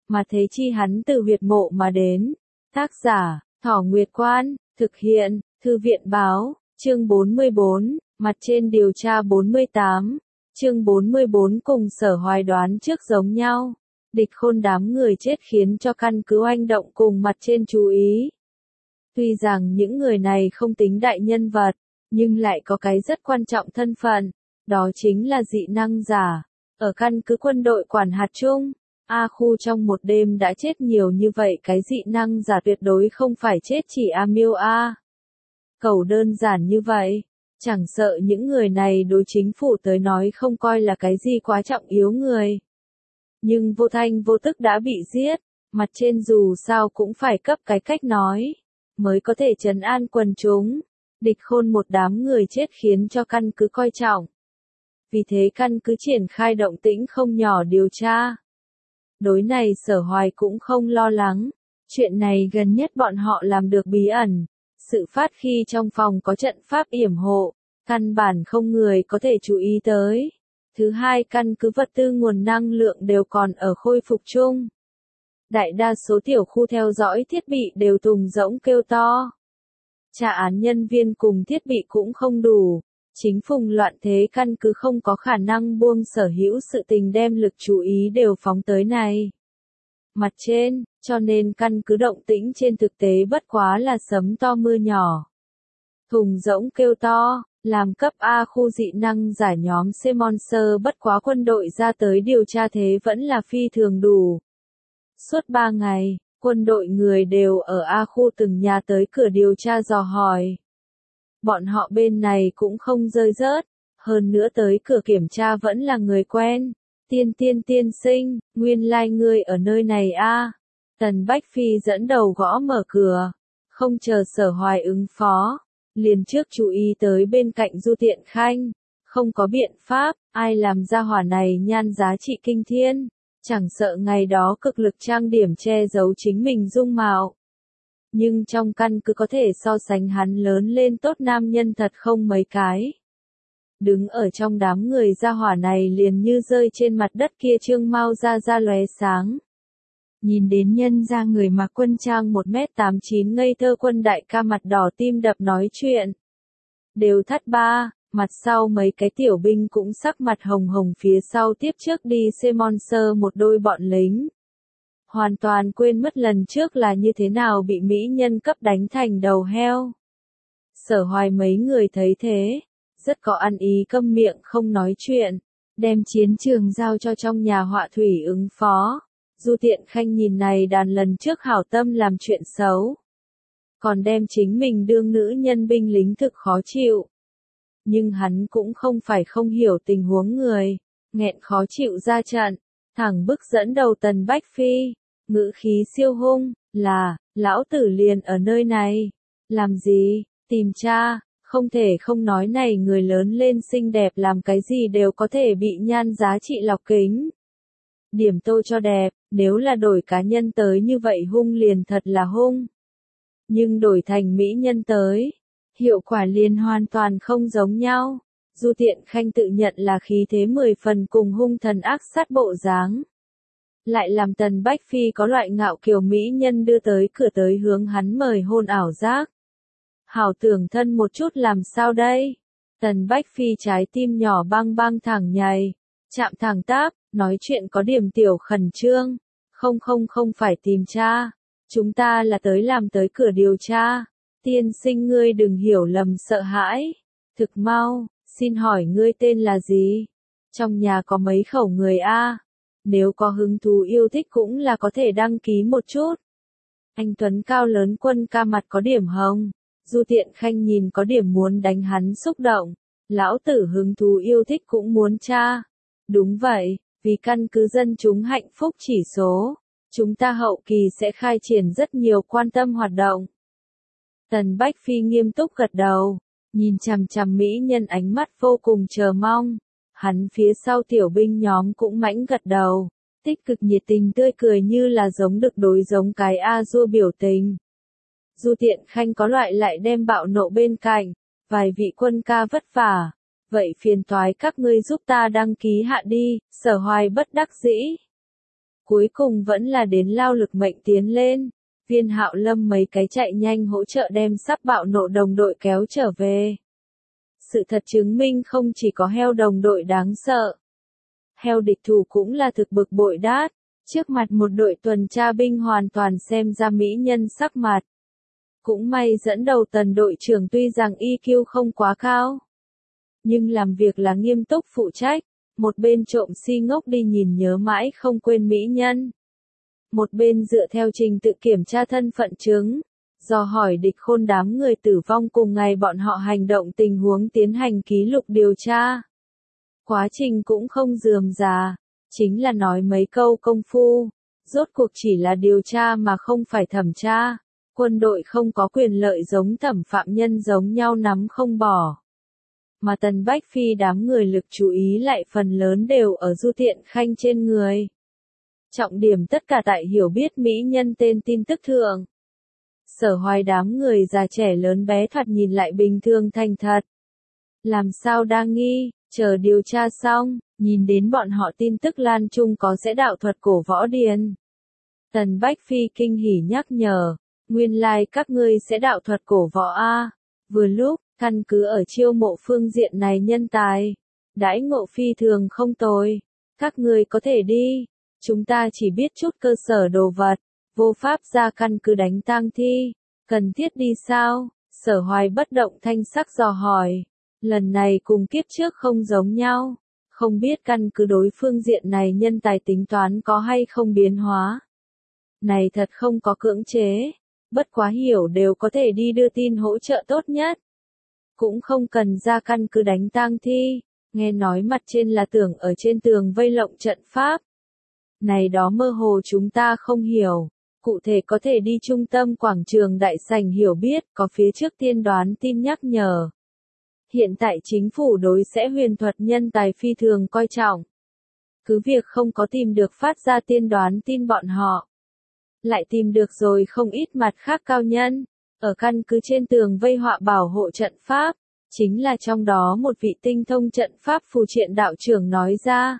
mà thế chi hắn từ huyệt mộ mà đến. Tác giả, Thỏ Nguyệt Quan, thực hiện, Thư viện báo, chương 44, mặt trên điều tra 48, chương 44 cùng Sở Hoài đoán trước giống nhau. Địch Khôn đám người chết khiến cho căn cứ oanh động cùng mặt trên chú ý. Tuy rằng những người này không tính đại nhân vật, nhưng lại có cái rất quan trọng thân phận, đó chính là dị năng giả. Ở căn cứ quân đội quản hạt chung, A Khu trong một đêm đã chết nhiều như vậy, cái dị năng giả tuyệt đối không phải chết chỉ A Miêu A Cầu đơn giản như vậy. Chẳng sợ những người này đối chính phủ tới nói không coi là cái gì quá trọng yếu người. Nhưng vô thanh vô tức đã bị giết, mặt trên dù sao cũng phải cấp cái cách nói, mới có thể trấn an quần chúng. Địch Khôn một đám người chết khiến cho căn cứ coi trọng. Vì thế căn cứ triển khai động tĩnh không nhỏ điều tra. Đối này Sở Hoài cũng không lo lắng. Chuyện này gần nhất bọn họ làm được bí ẩn. Sự phát khi trong phòng có trận pháp yểm hộ, căn bản không người có thể chú ý tới. Thứ hai, căn cứ vật tư nguồn năng lượng đều còn ở khôi phục chung. Đại đa số tiểu khu theo dõi thiết bị đều tùng rỗng kêu to. Trả án nhân viên cùng thiết bị cũng không đủ. Chính phùng loạn thế căn cứ không có khả năng buông sở hữu sự tình đem lực chú ý đều phóng tới này. Mặt trên, cho nên căn cứ động tĩnh trên thực tế bất quá là sấm to mưa nhỏ. Thùng rỗng kêu to, làm cấp A khu dị năng giải nhóm C-Monster bất quá quân đội ra tới điều tra thế vẫn là phi thường đủ. Suốt 3 ngày, quân đội người đều ở A khu từng nhà tới cửa điều tra dò hỏi. Bọn họ bên này cũng không rơi rớt, hơn nữa tới cửa kiểm tra vẫn là người quen. Tiên sinh, nguyên lai ngươi ở nơi này a. Tần Bách Phi dẫn đầu gõ mở cửa, không chờ Sở Hoài ứng phó, liền trước chú ý tới bên cạnh Du Tiện Khanh. Không có biện pháp, ai làm ra hỏa này nhan giá trị kinh thiên, chẳng sợ ngày đó cực lực trang điểm che giấu chính mình dung mạo. Nhưng trong căn cứ có thể so sánh hắn lớn lên tốt nam nhân thật không mấy cái. Đứng ở trong đám người gia hỏa này liền như rơi trên mặt đất kia trương mau ra lóe sáng. Nhìn đến nhân ra người mặc quân trang 1m89 ngây thơ quân đại ca mặt đỏ tim đập nói chuyện. Đều thắt ba, mặt sau mấy cái tiểu binh cũng sắc mặt hồng hồng phía sau tiếp trước đi C-Monster một đôi bọn lính. Hoàn toàn quên mất lần trước là như thế nào bị mỹ nhân cấp đánh thành đầu heo. Sở Hoài mấy người thấy thế, rất có ăn ý câm miệng không nói chuyện, đem chiến trường giao cho trong nhà họa thủy ứng phó. Du Tiện Khanh nhìn này đàn lần trước hảo tâm làm chuyện xấu, còn đem chính mình đương nữ nhân binh lính thực khó chịu. Nhưng hắn cũng không phải không hiểu tình huống người, nghẹn khó chịu ra trận, thẳng bức dẫn đầu Tần Bách Phi, ngữ khí siêu hung, là, lão tử liền ở nơi này. Làm gì, tìm cha, không thể không nói này người lớn lên xinh đẹp làm cái gì đều có thể bị nhan giá trị lọc kính. Điểm tô cho đẹp, nếu là đổi cá nhân tới như vậy hung liền thật là hung. Nhưng đổi thành mỹ nhân tới, hiệu quả liền hoàn toàn không giống nhau. Du Tiện Khanh tự nhận là khí thế 10 phần cùng hung thần ác sát bộ dáng. Lại làm Tần Bách Phi có loại ngạo kiều mỹ nhân đưa tới cửa tới hướng hắn mời hôn ảo giác. Hảo tưởng thân một chút làm sao đây? Tần Bách Phi trái tim nhỏ băng băng thẳng nhảy, chạm thẳng táp, nói chuyện có điểm tiểu khẩn trương. Không phải tìm cha, chúng ta là tới làm tới cửa điều tra. Tiên sinh ngươi đừng hiểu lầm sợ hãi. Thực mau, xin hỏi ngươi tên là gì? Trong nhà có mấy khẩu người a? Nếu có hứng thú yêu thích cũng là có thể đăng ký một chút. Anh Tuấn cao lớn quân ca mặt có điểm hồng. Du Tiện Khanh nhìn có điểm muốn đánh hắn xúc động. Lão tử hứng thú yêu thích cũng muốn tra. Đúng vậy, vì căn cứ dân chúng hạnh phúc chỉ số, chúng ta hậu kỳ sẽ khai triển rất nhiều quan tâm hoạt động. Tần Bách Phi nghiêm túc gật đầu, nhìn chằm chằm mỹ nhân ánh mắt vô cùng chờ mong. Hắn phía sau tiểu binh nhóm cũng mãnh gật đầu, tích cực nhiệt tình tươi cười như là giống được đối giống cái A-dua biểu tình. Du Tiện Khanh có loại lại đem bạo nộ bên cạnh, vài vị quân ca vất vả, vậy phiền toái các ngươi giúp ta đăng ký hạ đi. Sở Hoài bất đắc dĩ. Cuối cùng vẫn là đến lao lực mệnh tiến lên. Viên Hạo Lâm mấy cái chạy nhanh hỗ trợ đem sắp bạo nộ đồng đội kéo trở về. Sự thật chứng minh không chỉ có heo đồng đội đáng sợ. Heo địch thủ cũng là thực bực bội đát. Trước mặt một đội tuần tra binh hoàn toàn xem ra mỹ nhân sắc mặt. Cũng may dẫn đầu Tần đội trưởng tuy rằng EQ không quá cao. Nhưng làm việc là nghiêm túc phụ trách. Một bên trộm si ngốc đi nhìn nhớ mãi không quên mỹ nhân. Một bên dựa theo trình tự kiểm tra thân phận chứng. Dò hỏi địch khôn đám người tử vong cùng ngày bọn họ hành động tình huống tiến hành ký lục điều tra. Quá trình cũng không rườm rà. Chính là nói mấy câu công phu. Rốt cuộc chỉ là điều tra mà không phải thẩm tra. Quân đội không có quyền lợi giống thẩm phạm nhân giống nhau nắm không bỏ. Mà Tần Bách Phi đám người lực chú ý lại phần lớn đều ở Du Thiện Khanh trên người. Trọng điểm tất cả tại hiểu biết mỹ nhân tên tin tức thượng. Sở Hoài đám người già trẻ lớn bé thoạt nhìn lại bình thường thành thật. Làm sao đa nghi, chờ điều tra xong, nhìn đến bọn họ tin tức lan trung có sẽ đạo thuật cổ võ điền. Tần Bách Phi kinh hỉ nhắc nhở, nguyên lai các ngươi sẽ đạo thuật cổ võ a. Vừa lúc, căn cứ ở chiêu mộ phương diện này nhân tài, đãi ngộ phi thường không tồi, các ngươi có thể đi, chúng ta chỉ biết chút cơ sở đồ vật, vô pháp ra căn cứ đánh tang thi, cần thiết đi sao? Sở Hoài bất động thanh sắc dò hỏi, lần này cùng kiếp trước không giống nhau, không biết căn cứ đối phương diện này nhân tài tính toán có hay không biến hóa. Này thật không có cưỡng chế, bất quá hiểu đều có thể đi đưa tin hỗ trợ tốt nhất. Cũng không cần ra căn cứ đánh tang thi, nghe nói mặt trên là tưởng ở trên tường vây lộng trận pháp. Này đó mơ hồ chúng ta không hiểu, cụ thể có thể đi trung tâm quảng trường đại sảnh hiểu biết, có phía trước tiên đoán tin nhắc nhở. Hiện tại chính phủ đối sẽ huyền thuật nhân tài phi thường coi trọng. Cứ việc không có tìm được phát ra tiên đoán tin bọn họ. Lại tìm được rồi không ít mặt khác cao nhân. Ở căn cứ trên tường vây họa bảo hộ trận pháp, chính là trong đó một vị tinh thông trận pháp phù triện đạo trưởng nói ra.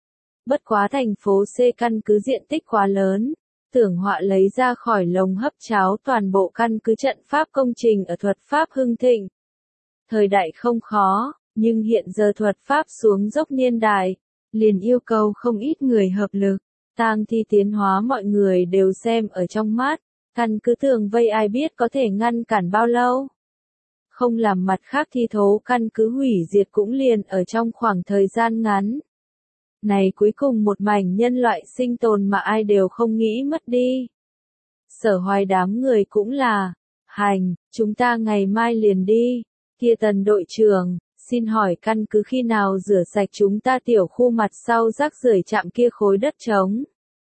Bất quá thành phố C căn cứ diện tích quá lớn, tưởng họa lấy ra khỏi lồng hấp cháo toàn bộ căn cứ trận pháp công trình ở thuật pháp hưng thịnh. Thời đại không khó, nhưng hiện giờ thuật pháp xuống dốc niên đại, liền yêu cầu không ít người hợp lực, tang thi tiến hóa mọi người đều xem ở trong mắt. Căn cứ tường vây ai biết có thể ngăn cản bao lâu. Không làm mặt khác thi thố căn cứ hủy diệt cũng liền ở trong khoảng thời gian ngắn. Này cuối cùng một mảnh nhân loại sinh tồn mà ai đều không nghĩ mất đi. Sở Hoài đám người cũng là, hành, chúng ta ngày mai liền đi. Kia Tần đội trưởng, xin hỏi căn cứ khi nào rửa sạch chúng ta tiểu khu mặt sau rác rưởi chạm kia khối đất trống.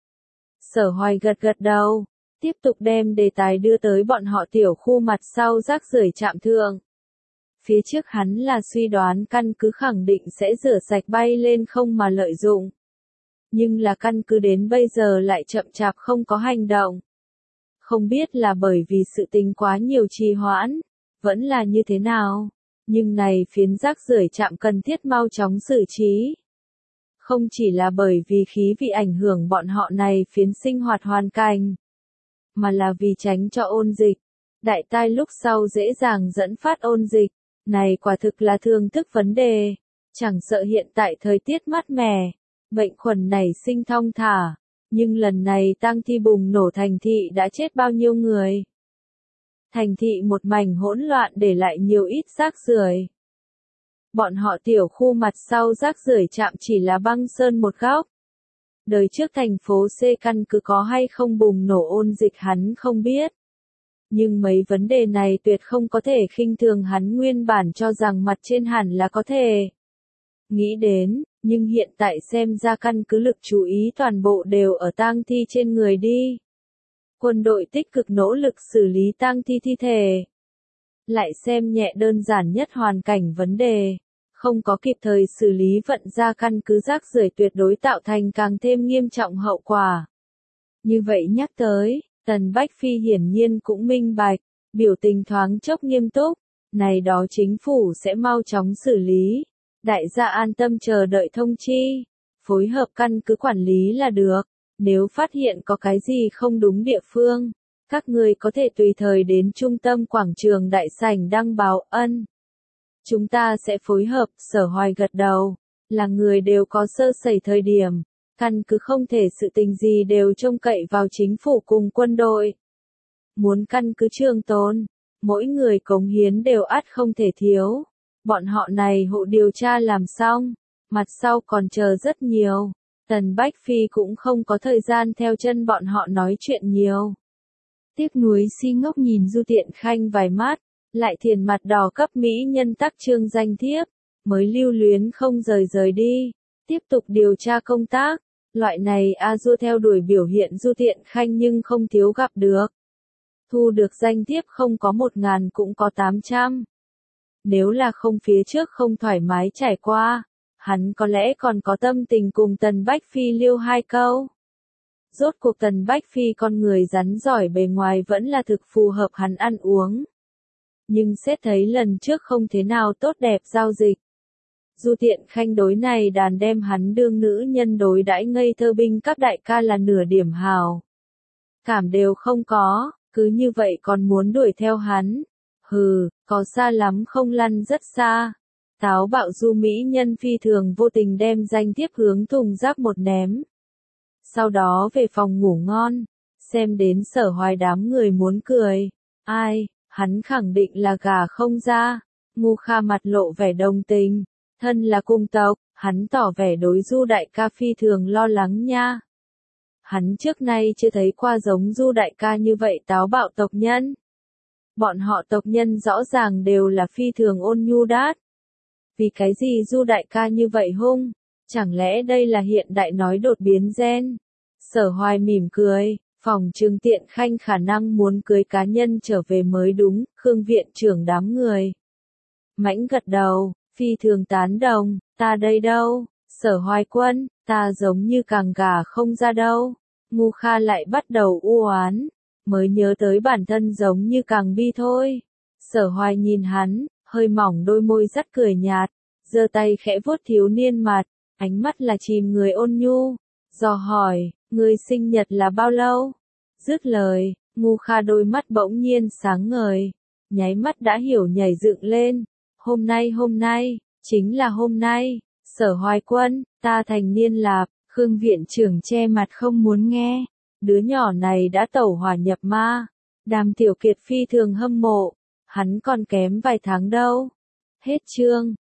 Sở Hoài gật gật đầu. Tiếp tục đem đề tài đưa tới bọn họ tiểu khu mặt sau rác rưởi chạm thượng. Phía trước hắn là suy đoán căn cứ khẳng định sẽ rửa sạch bay lên không mà lợi dụng. Nhưng là căn cứ đến bây giờ lại chậm chạp không có hành động. Không biết là bởi vì sự tình quá nhiều trì hoãn, vẫn là như thế nào. Nhưng này phiến rác rưởi chạm cần thiết mau chóng xử trí. Không chỉ là bởi vì khí vị ảnh hưởng bọn họ này phiến sinh hoạt hoàn cảnh, mà là vì tránh cho ôn dịch. Đại tai lúc sau dễ dàng dẫn phát ôn dịch, này quả thực là thương thức vấn đề. Chẳng sợ hiện tại thời tiết mát mẻ, bệnh khuẩn nảy sinh thong thả, nhưng lần này tang thi bùng nổ thành thị đã chết bao nhiêu người. Thành thị một mảnh hỗn loạn để lại nhiều ít rác rưởi. Bọn họ tiểu khu mặt sau rác rưởi chạm chỉ là băng sơn một góc. Đời trước thành phố C căn cứ có hay không bùng nổ ôn dịch hắn không biết. Nhưng mấy vấn đề này tuyệt không có thể khinh thường hắn nguyên bản cho rằng mặt trên hẳn là có thể. Nghĩ đến, nhưng hiện tại xem ra căn cứ lực chú ý toàn bộ đều ở tang thi trên người đi. Quân đội tích cực nỗ lực xử lý tang thi thi thể. Lại xem nhẹ đơn giản nhất hoàn cảnh vấn đề. Không có kịp thời xử lý vận ra căn cứ rác rưởi tuyệt đối tạo thành càng thêm nghiêm trọng hậu quả. Như vậy nhắc tới, Tần Bách Phi hiển nhiên cũng minh bạch, biểu tình thoáng chốc nghiêm túc, này đó chính phủ sẽ mau chóng xử lý, đại gia an tâm chờ đợi thông chi, phối hợp căn cứ quản lý là được. Nếu phát hiện có cái gì không đúng địa phương, các người có thể tùy thời đến trung tâm quảng trường đại sảnh đăng báo. Ân. Chúng ta sẽ phối hợp. Sở Hoài gật đầu. Là người đều có sơ sẩy thời điểm. Căn cứ không thể sự tình gì đều trông cậy vào chính phủ cùng quân đội. Muốn căn cứ trường tồn, mỗi người cống hiến đều ắt không thể thiếu. Bọn họ này hộ điều tra làm xong, mặt sau còn chờ rất nhiều. Tần Bách Phi cũng không có thời gian theo chân bọn họ nói chuyện nhiều. Tiếc nuối si ngốc nhìn Du Tiện Khanh vài mắt, lại thiền mặt đỏ cấp mỹ nhân tắc trương danh thiếp, mới lưu luyến không rời đi, tiếp tục điều tra công tác. Loại này A Du theo đuổi biểu hiện Du Tiện Khanh nhưng không thiếu gặp được. Thu được danh thiếp không có 1000 cũng có 800. Nếu là không phía trước không thoải mái trải qua, hắn có lẽ còn có tâm tình cùng Tần Bách Phi liêu 2 câu. Rốt cuộc Tần Bách Phi con người rắn giỏi bề ngoài vẫn là thực phù hợp hắn ăn uống. Nhưng xét thấy lần trước không thế nào tốt đẹp giao dịch. Du Tiện Khanh đối này đàn đem hắn đương nữ nhân đối đãi ngây thơ binh các đại ca là nửa điểm hào. Cảm đều không có, cứ như vậy còn muốn đuổi theo hắn. Hừ, có xa lắm không lăn rất xa. Táo bạo Du mỹ nhân phi thường vô tình đem danh thiếp hướng thùng rác một ném. Sau đó về phòng ngủ ngon, xem đến Sở Hoài đám người muốn cười. Ai, hắn khẳng định là gà không ra. Ngu Kha mặt lộ vẻ đồng tình. Thân là cung tộc, hắn tỏ vẻ đối Du đại ca phi thường lo lắng nha. Hắn trước nay chưa thấy qua giống Du đại ca như vậy táo bạo tộc nhân. Bọn họ tộc nhân rõ ràng đều là phi thường ôn nhu đát. Vì cái gì Du đại ca như vậy hung? Chẳng lẽ đây là hiện đại nói đột biến gen? Sở Hoài mỉm cười, phòng Trương Tiện Khanh khả năng muốn cưới cá nhân trở về mới đúng. Khương viện trưởng đám người mãnh gật đầu, phi thường tán đồng. Ta đây đâu? Sở Hoài quân, ta giống như càng gà không ra đâu. Ngu Kha lại bắt đầu u oán, mới nhớ tới bản thân giống như càng bi thôi. Sở Hoài nhìn hắn, hơi mỏng đôi môi dắt cười nhạt, giơ tay khẽ vuốt thiếu niên mặt, ánh mắt là chìm người ôn nhu, dò hỏi, người sinh nhật là bao lâu? Dứt lời, Ngu Kha đôi mắt bỗng nhiên sáng ngời, nháy mắt đã hiểu nhảy dựng lên. Hôm nay, chính là hôm nay. Sở Hoài quân, ta thành niên lạp. Khương viện trưởng che mặt không muốn nghe. Đứa nhỏ này đã tẩu hỏa nhập ma. Đàm Tiểu Kiệt phi thường hâm mộ. Hắn còn kém vài tháng đâu. Hết chương.